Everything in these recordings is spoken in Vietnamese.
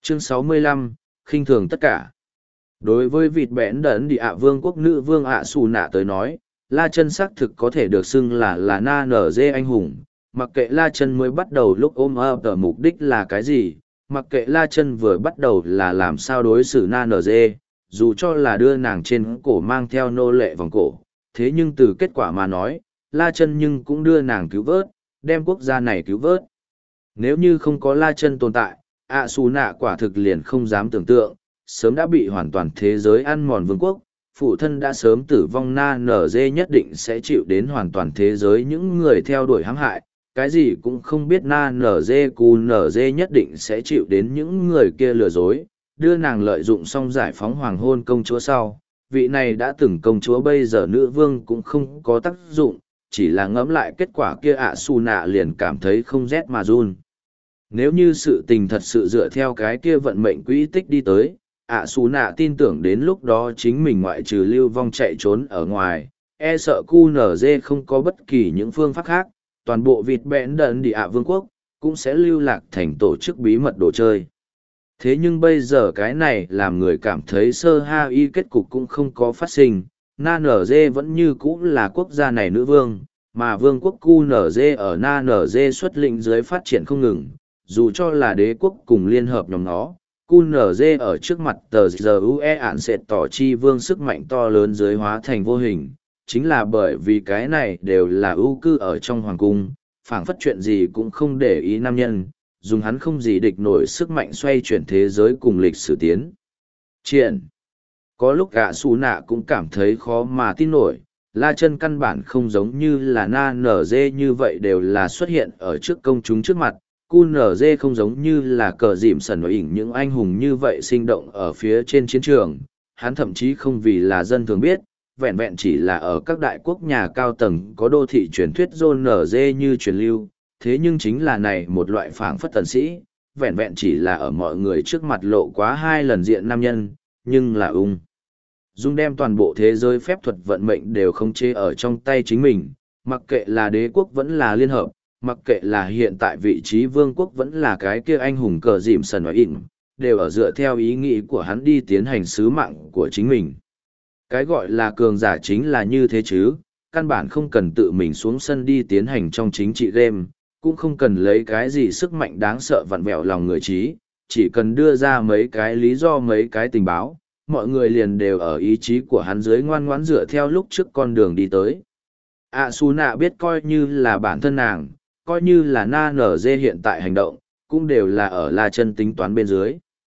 Chương 65, khinh thường tất cả. Đối với vịt bẽn đẩn địa ạ vương quốc nữ vương ạ xù nạ tới nói, La Chân xác thực có thể được xưng là na nở dê anh hùng. Mặc kệ La Chân mới bắt đầu lúc ôm ấp ở mục đích là cái gì, mặc kệ La Chân vừa bắt đầu là làm sao đối xử na nở dê, dù cho là đưa nàng trên cổ mang theo nô lệ vòng cổ, thế nhưng từ kết quả mà nói, La Chân nhưng cũng đưa nàng cứu vớt, đem quốc gia này cứu vớt. Nếu như không có La Chân tồn tại, ạ xù nạ quả thực liền không dám tưởng tượng, sớm đã bị hoàn toàn thế giới ăn mòn vương quốc, phụ thân đã sớm tử vong na nở dê nhất định sẽ chịu đến hoàn toàn thế giới những người theo đuổi hãm hại, cái gì cũng không biết na nở dê cù nở dê nhất định sẽ chịu đến những người kia lừa dối, đưa nàng lợi dụng xong giải phóng hoàng hôn công chúa sau. Vị này đã từng công chúa bây giờ nữ vương cũng không có tác dụng, chỉ là ngẫm lại kết quả kia ạ xù nạ liền cảm thấy không rét mà run. Nếu như sự tình thật sự dựa theo cái kia vận mệnh quỹ tích đi tới, ạ xù nạ tin tưởng đến lúc đó chính mình ngoại trừ lưu vong chạy trốn ở ngoài, e sợ QNZ không có bất kỳ những phương pháp khác, toàn bộ vịt bẽn đần địa ạ vương quốc, cũng sẽ lưu lạc thành tổ chức bí mật đồ chơi. Thế nhưng bây giờ cái này làm người cảm thấy sơ ha y kết cục cũng không có phát sinh, na nở dê vẫn như cũ là quốc gia này nữ vương, mà vương quốc QNZ ở na nở dê xuất lĩnh dưới phát triển không ngừng, dù cho là đế quốc cùng liên hợp nhóm nó. QNZ ở trước mặt tờ GUE ản sẽ tỏ chi vương sức mạnh to lớn dưới hóa thành vô hình, chính là bởi vì cái này đều là ưu cư ở trong hoàng cung, phảng phất chuyện gì cũng không để ý nam nhân, dùng hắn không gì địch nổi sức mạnh xoay chuyển thế giới cùng lịch sử tiến. Triển. Có lúc cả xù nạ cũng cảm thấy khó mà tin nổi, La Chân căn bản không giống như là na nở dê như vậy đều là xuất hiện ở trước công chúng trước mặt. QNZ không giống như là cờ dìm sần và ỉn những anh hùng như vậy sinh động ở phía trên chiến trường, hắn thậm chí không vì là dân thường biết, vẹn vẹn chỉ là ở các đại quốc nhà cao tầng có đô thị truyền thuyết QNZ như truyền lưu, thế nhưng chính là này một loại phảng phất tần sĩ, vẹn vẹn chỉ là ở mọi người trước mặt lộ quá 2 lần diện nam nhân, nhưng là dung đem toàn bộ thế giới phép thuật vận mệnh đều không chế ở trong tay chính mình, mặc kệ là đế quốc vẫn là liên hợp, mặc kệ là hiện tại vị trí vương quốc vẫn là cái kia anh hùng cờ dìm sần nói ỉn, đều ở dựa theo ý nghĩ của hắn đi tiến hành sứ mạng của chính mình. Cái gọi là cường giả chính là như thế chứ, căn bản không cần tự mình xuống sân đi tiến hành trong chính trị game, cũng không cần lấy cái gì sức mạnh đáng sợ vặn vẹo lòng người trí, chỉ cần đưa ra mấy cái lý do mấy cái tình báo, mọi người liền đều ở ý chí của hắn dưới ngoan ngoãn dựa theo lúc trước con đường đi tới. Su nạ biết coi như là bản thân nàng, coi như là na nở dê hiện tại hành động, cũng đều là ở La Chân tính toán bên dưới.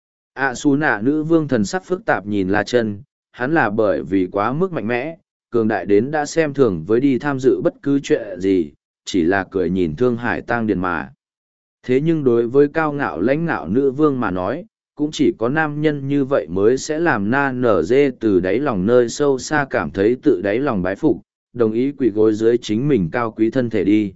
Su nạ nữ vương thần sắc phức tạp nhìn La Chân, hắn là bởi vì quá mức mạnh mẽ, cường đại đến đã xem thường với đi tham dự bất cứ chuyện gì, chỉ là cười nhìn Thương Hải Tang Điền mà. Thế nhưng đối với cao ngạo lãnh ngạo nữ vương mà nói, cũng chỉ có nam nhân như vậy mới sẽ làm na nở dê từ đáy lòng nơi sâu xa cảm thấy tự đáy lòng bái phục, đồng ý quỳ gối dưới chính mình cao quý thân thể đi.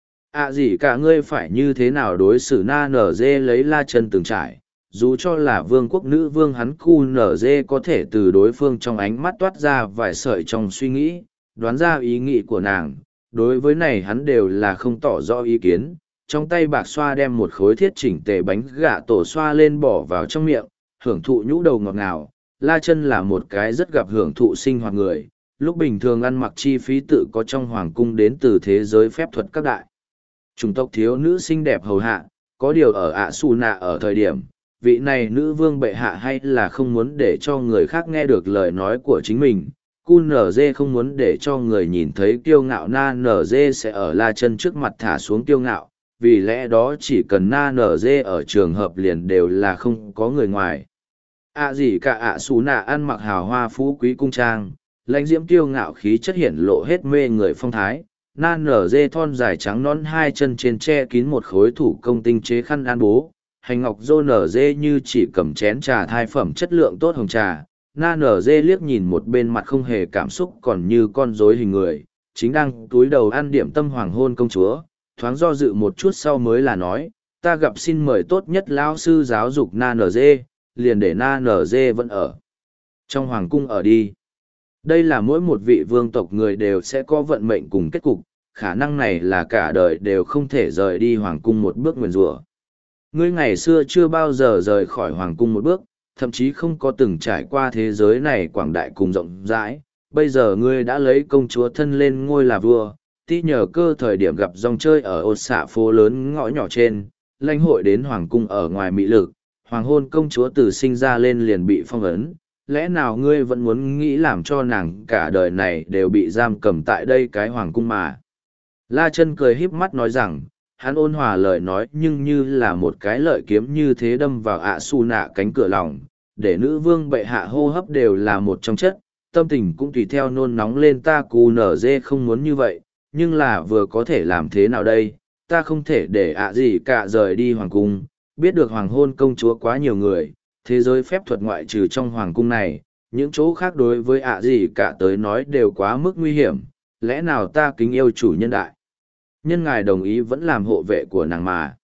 Gì cả ngươi phải như thế nào đối xử na nở dê lấy La Chân từng trải, dù cho là vương quốc nữ vương hắn cu nở dê có thể từ đối phương trong ánh mắt toát ra vài sợi trong suy nghĩ, đoán ra ý nghĩ của nàng, đối với này hắn đều là không tỏ rõ ý kiến, trong tay bạc xoa đem một khối thiết chỉnh tề bánh gà tổ xoa lên bỏ vào trong miệng, hưởng thụ nhũ đầu ngọt ngào. La Chân là một cái rất gặp hưởng thụ sinh hoạt người, lúc bình thường ăn mặc chi phí tự có trong hoàng cung đến từ thế giới phép thuật các đại chủng tộc thiếu nữ xinh đẹp hầu hạ, có điều ở Su nạ ở thời điểm, vị này nữ vương bệ hạ hay là không muốn để cho người khác nghe được lời nói của chính mình. QNZ không muốn để cho người nhìn thấy kiêu ngạo na NZ sẽ ở La Chân trước mặt thả xuống kiêu ngạo, vì lẽ đó chỉ cần na NZ ở trường hợp liền đều là không có người ngoài. Gì cả Su nạ ăn mặc hào hoa phú quý cung trang, lãnh diễm kiêu ngạo khí chất hiển lộ hết mê người phong thái. Na nở dê thon dài trắng nón hai chân trên che kín một khối thủ công tinh chế khăn an bố, hành ngọc dô nở dê như chỉ cầm chén trà thai phẩm chất lượng tốt hồng trà. Na nở dê liếc nhìn một bên mặt không hề cảm xúc còn như con rối hình người, chính đang túi đầu ăn điểm tâm hoàng hôn công chúa, thoáng do dự một chút sau mới là nói, ta gặp xin mời tốt nhất lão sư giáo dục na nở dê, liền để na nở dê vẫn ở trong hoàng cung ở đi. Đây là mỗi một vị vương tộc người đều sẽ có vận mệnh cùng kết cục, khả năng này là cả đời đều không thể rời đi hoàng cung một bước nguyền rủa. Ngươi ngày xưa chưa bao giờ rời khỏi hoàng cung một bước, thậm chí không có từng trải qua thế giới này quảng đại cùng rộng rãi. Bây giờ ngươi đã lấy công chúa thân lên ngôi là vua, tí nhờ cơ thời điểm gặp dòng chơi ở ột xạ phố lớn ngõ nhỏ trên, lãnh hội đến hoàng cung ở ngoài mỹ lực, hoàng hôn công chúa từ sinh ra lên liền bị phong ấn. Lẽ nào ngươi vẫn muốn nghĩ làm cho nàng cả đời này đều bị giam cầm tại đây cái hoàng cung mà? La Chân cười híp mắt nói rằng, hắn ôn hòa lời nói nhưng như là một cái lợi kiếm như thế đâm vào ạ su nạ cánh cửa lòng, để nữ vương bệ hạ hô hấp đều là một trong chất, tâm tình cũng tùy theo nôn nóng lên. Ta cù nở dê không muốn như vậy, nhưng là vừa có thể làm thế nào đây, ta không thể để ạ gì cả rời đi hoàng cung, biết được hoàng hôn công chúa quá nhiều người, thế giới phép thuật ngoại trừ trong hoàng cung này, những chỗ khác đối với ạ gì cả tới nói đều quá mức nguy hiểm, lẽ nào ta kính yêu chủ nhân đại nhân ngài đồng ý vẫn làm hộ vệ của nàng mà.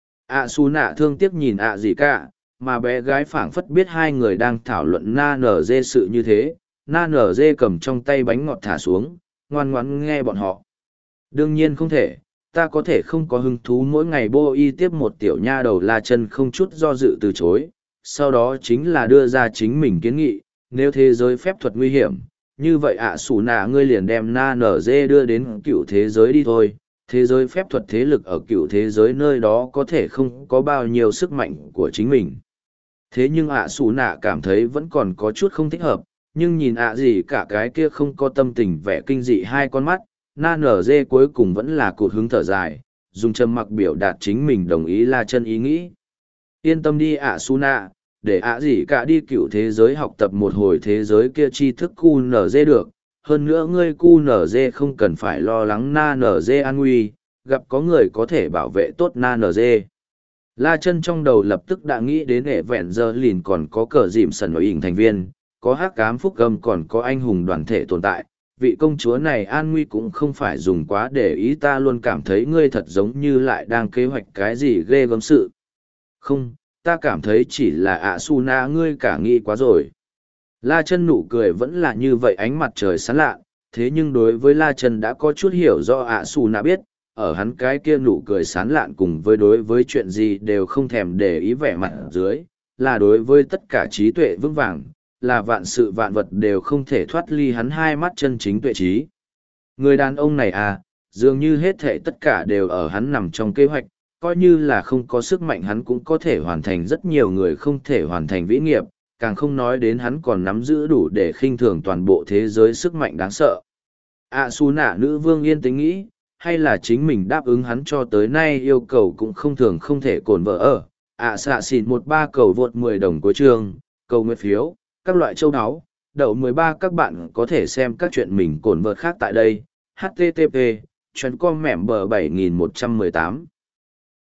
ạ su nạ thương tiếc nhìn ạ gì cả, mà bé gái phảng phất biết hai người đang thảo luận na nở dê sự như thế. Na nở dê cầm trong tay bánh ngọt thả xuống, ngoan ngoãn nghe bọn họ. Đương nhiên không thể, ta có thể không có hứng thú mỗi ngày bô y tiếp một tiểu nha đầu. La Chân không chút do dự từ chối, sau đó chính là đưa ra chính mình kiến nghị, nếu thế giới phép thuật nguy hiểm, như vậy ạ sủ nạ ngươi liền đem na nở dê đưa đến cựu thế giới đi thôi. Thế giới phép thuật thế lực ở cựu thế giới nơi đó có thể không có bao nhiêu sức mạnh của chính mình. Thế nhưng ạ sủ nạ cảm thấy vẫn còn có chút không thích hợp, nhưng nhìn ạ gì cả cái kia không có tâm tình vẻ kinh dị hai con mắt, na nở dê cuối cùng vẫn là cụt hứng thở dài, dùng trầm mặc biểu đạt chính mình đồng ý La Chân ý nghĩ. Yên tâm đi ạ su nạ, để ạ gì cả đi cựu thế giới học tập một hồi thế giới kia tri thức cu nở dê được. Hơn nữa ngươi cu nở dê không cần phải lo lắng na nở dê an nguy, gặp có người có thể bảo vệ tốt na nở dê. La Chân trong đầu lập tức đã nghĩ đến hệ vẹn giờ lìn còn có cờ dìm sần ở ỉnh thành viên, có hắc ám phúc gầm còn có anh hùng đoàn thể tồn tại. Vị công chúa này an nguy cũng không phải dùng quá để ý, ta luôn cảm thấy ngươi thật giống như lại đang kế hoạch cái gì ghê gớm sự. Không, ta cảm thấy chỉ là ạ su na ngươi cả nghĩ quá rồi. La Chân nụ cười vẫn là như vậy, ánh mặt trời sáng lạ, thế nhưng đối với La Chân đã có chút hiểu do ạ su na biết, ở hắn cái kia nụ cười sán lạn cùng với đối với chuyện gì đều không thèm để ý vẻ mặt dưới, là đối với tất cả trí tuệ vững vàng, là vạn sự vạn vật đều không thể thoát ly hắn hai mắt chân chính tuệ trí. Người đàn ông này à, dường như hết thảy tất cả đều ở hắn nằm trong kế hoạch, coi như là không có sức mạnh hắn cũng có thể hoàn thành rất nhiều người không thể hoàn thành vĩ nghiệp, càng không nói đến hắn còn nắm giữ đủ để khinh thường toàn bộ thế giới sức mạnh đáng sợ. Su nạ nữ vương yên tĩnh nghĩ, hay là chính mình đáp ứng hắn cho tới nay yêu cầu cũng không thường không thể cồn vợ ở. Xạ xịn 13 cầu vượt 10 đồng cuối chương, cầu nguyện phiếu, các loại châu áo, đậu 13 các bạn có thể xem các chuyện mình cồn vợt khác tại đây. http://com mẻm bờ 7118